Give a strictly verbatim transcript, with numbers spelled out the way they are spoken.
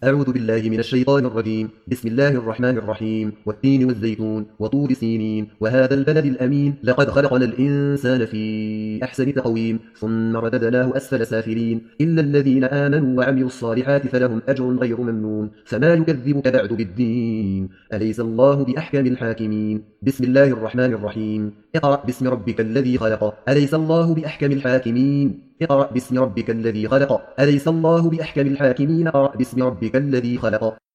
أعوذ بالله من الشيطان الرجيم. بسم الله الرحمن الرحيم. والتين والزيتون وطور سينين وهذا البلد الأمين لقد خلقنا الإنسان في أحسن تقويم ثم رددناه أسفل سافلين إلا الذين آمنوا وعملوا الصالحات فلهم أجر غير ممنون فما يكذبك بعد بالدين أليس الله بأحكم الحاكمين. بسم الله الرحمن الرحيم. اقرأ باسم ربك الذي خلق أليس الله بأحكم الحاكمين. اقرأ باسم ربك الذي خلق أليس الله بأحكم الحاكمين. اقرأ باسم ربك الذي خلق.